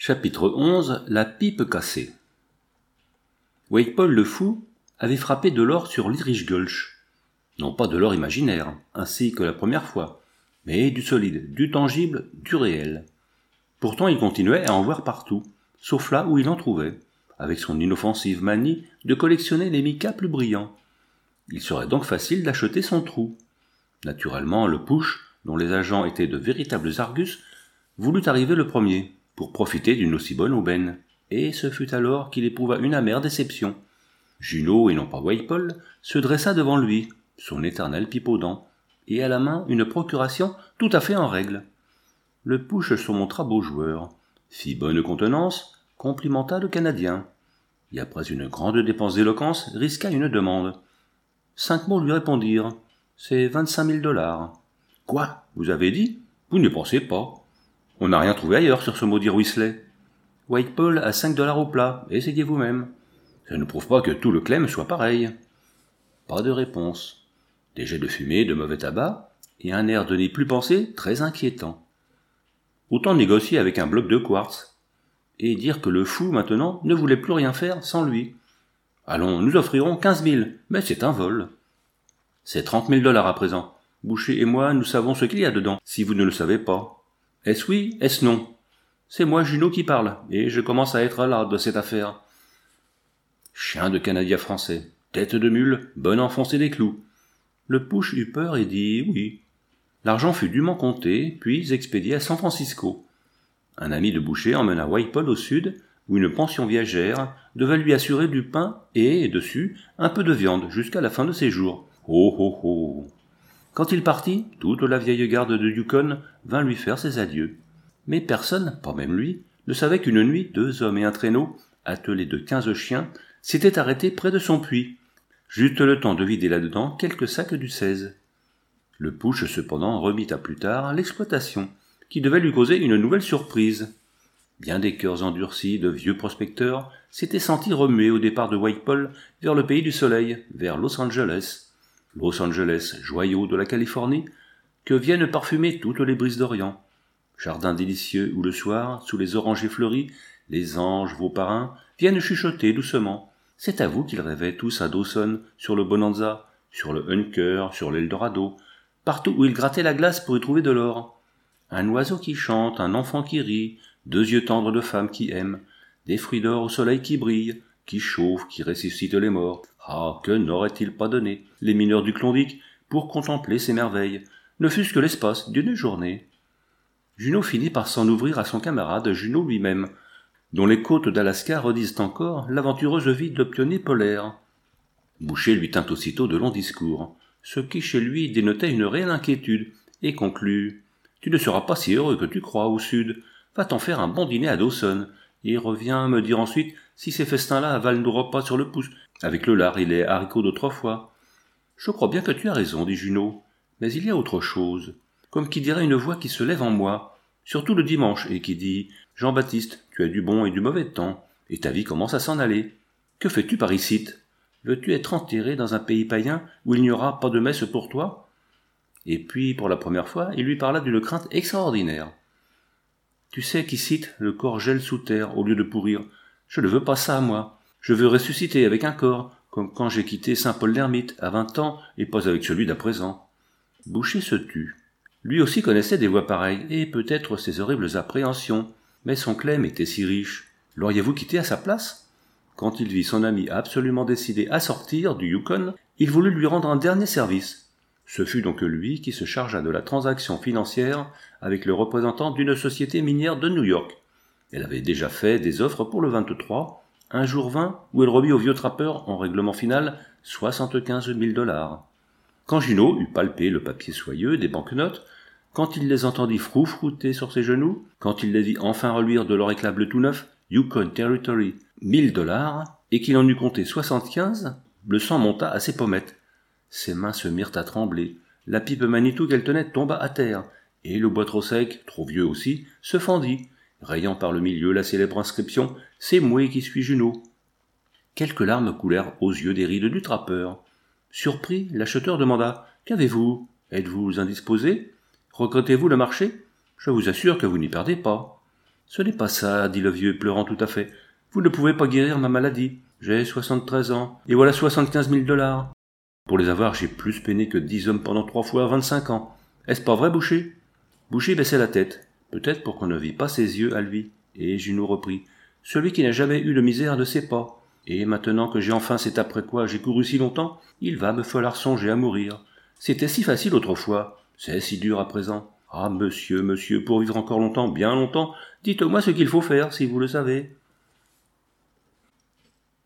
Chapitre 11. La pipe cassée. Wade-Paul le fou avait frappé de l'or sur l'Irish Gulch. Non pas de l'or imaginaire, ainsi que la première fois, mais du solide, du tangible, du réel. Pourtant il continuait à en voir partout, sauf là où il en trouvait, avec son inoffensive manie de collectionner les micas plus brillants. Il serait donc facile d'acheter son trou. Naturellement, le push, dont les agents étaient de véritables argus, voulut arriver le premier, pour profiter d'une aussi bonne aubaine. Et ce fut alors qu'il éprouva une amère déception. Junot, et non pas Wade-Paul, se dressa devant lui, son éternel pipe aux dents, et à la main une procuration tout à fait en règle. Le push se montra beau joueur, fit bonne contenance, complimenta le Canadien, et après une grande dépense d'éloquence, risqua une demande. 5 mots lui répondirent. C'est 25 000 $. Quoi? Vous avez dit? Vous ne pensez pas. On n'a rien trouvé ailleurs sur ce maudit ruisselet. Wade-Paul a 5 $ au plat, essayez vous-même. Ça ne prouve pas que tout le Clem soit pareil. Pas de réponse. Des jets de fumée, de mauvais tabac, et un air de n'y plus penser très inquiétant. Autant négocier avec un bloc de quartz, et dire que le fou, maintenant, ne voulait plus rien faire sans lui. Allons, nous offrirons 15 000, mais c'est un vol. C'est 30 000 $ à présent. Boucher et moi, nous savons ce qu'il y a dedans, si vous ne le savez pas. Est-ce oui, est-ce non? C'est moi, Junot, qui parle, et je commence à être là de cette affaire. Chien de Canadien français, tête de mule, bonne enfoncée des clous. Le push eut peur et dit oui. L'argent fut dûment compté, puis expédié à San Francisco. Un ami de Boucher emmena Wade-Paul au sud, où une pension viagère devait lui assurer du pain et, dessus, un peu de viande jusqu'à la fin de ses jours. Oh oh oh! Quand il partit, toute la vieille garde de Yukon vint lui faire ses adieux. Mais personne, pas même lui, ne savait qu'une nuit, 2 hommes et un traîneau, attelés de 15 chiens, s'étaient arrêtés près de son puits. Juste le temps de vider là-dedans quelques sacs du 16. Le push, cependant, remit à plus tard l'exploitation, qui devait lui causer une nouvelle surprise. Bien des cœurs endurcis de vieux prospecteurs s'étaient sentis remuer au départ de Wade-Paul vers le pays du soleil, vers Los Angeles. Los Angeles, joyau de la Californie, que viennent parfumer toutes les brises d'Orient. Jardin délicieux où le soir, sous les orangers fleuris, les anges, vos parrains, viennent chuchoter doucement. C'est à vous qu'ils rêvaient tous à Dawson, sur le Bonanza, sur le Hunker, sur l'Eldorado, partout où ils grattaient la glace pour y trouver de l'or. Un oiseau qui chante, un enfant qui rit, 2 yeux tendres de femmes qui aiment, des fruits d'or au soleil qui brillent, qui chauffent, qui ressuscitent les morts. Ah, que n'auraient-ils pas donné, les mineurs du Klondike, pour contempler ces merveilles, ne fût-ce que l'espace d'une journée. Junot finit par s'en ouvrir à son camarade Junot lui-même, dont les côtes d'Alaska redisent encore l'aventureuse vie de pionnier polaire. Boucher lui tint aussitôt de longs discours, ce qui chez lui dénotait une réelle inquiétude, et conclut « Tu ne seras pas si heureux que tu crois au sud. Va t'en faire un bon dîner à Dawson, et reviens me dire ensuite si ces festins-là valent nos repas sur le pouce, avec le lard et les haricots d'autrefois. » Je crois bien que tu as raison, dit Junot, mais il y a autre chose, comme qui dirait une voix qui se lève en moi, surtout le dimanche, et qui dit « Jean-Baptiste, tu as du bon et du mauvais temps, et ta vie commence à s'en aller. Que fais-tu par ici? Veux-tu être enterré dans un pays païen où il n'y aura pas de messe pour toi ?» Et puis, pour la première fois, il lui parla d'une crainte extraordinaire. « Tu sais qu'ici, le corps gèle sous terre au lieu de pourrir. Je ne veux pas ça, moi. Je veux ressusciter avec un corps, comme quand j'ai quitté Saint-Paul l'ermite à 20 ans et pas avec celui d'à présent. » Boucher se tut. Lui aussi connaissait des voix pareilles, et peut-être ses horribles appréhensions, mais son Clem était si riche. L'auriez-vous quitté à sa place? Quand il vit son ami absolument décidé à sortir du Yukon, il voulut lui rendre un dernier service. Ce fut donc lui qui se chargea de la transaction financière avec le représentant d'une société minière de New York. Elle avait déjà fait des offres pour le 23, un jour 20, où elle remit au vieux trappeur, en règlement final, 75 000 $. Quand Junot eut palpé le papier soyeux des banquenotes, quand il les entendit froufrouter sur ses genoux, quand il les vit enfin reluire de leur éclat bleu tout neuf, Yukon Territory, 1 000 $, et qu'il en eut compté 75, le sang monta à ses pommettes. Ses mains se mirent à trembler, la pipe Manitou qu'elle tenait tomba à terre, et le bois trop sec, trop vieux aussi, se fendit, rayant par le milieu la célèbre inscription « C'est moi qui suis Junot ». Quelques larmes coulèrent aux yeux des rides du trappeur. Surpris, l'acheteur demanda « Qu'avez-vous? Êtes-vous indisposé? Regrettez-vous le marché? Je vous assure que vous n'y perdez pas. » Ce n'est pas ça, dit le vieux, pleurant tout à fait. Vous ne pouvez pas guérir ma maladie. J'ai 73 ans, et voilà 75 000 $. Pour les avoir, j'ai plus peiné que 10 hommes pendant 3 fois 25 ans. Est-ce pas vrai, Boucher? Boucher baissait la tête, peut-être pour qu'on ne vît pas ses yeux à lui, et Junot reprit. Celui qui n'a jamais eu de misère ne sait pas. Et maintenant que j'ai enfin cet après quoi j'ai couru si longtemps, il va me falloir songer à mourir. C'était si facile autrefois, c'est si dur à présent. Ah, monsieur, pour vivre encore longtemps, bien longtemps, dites-moi ce qu'il faut faire, si vous le savez.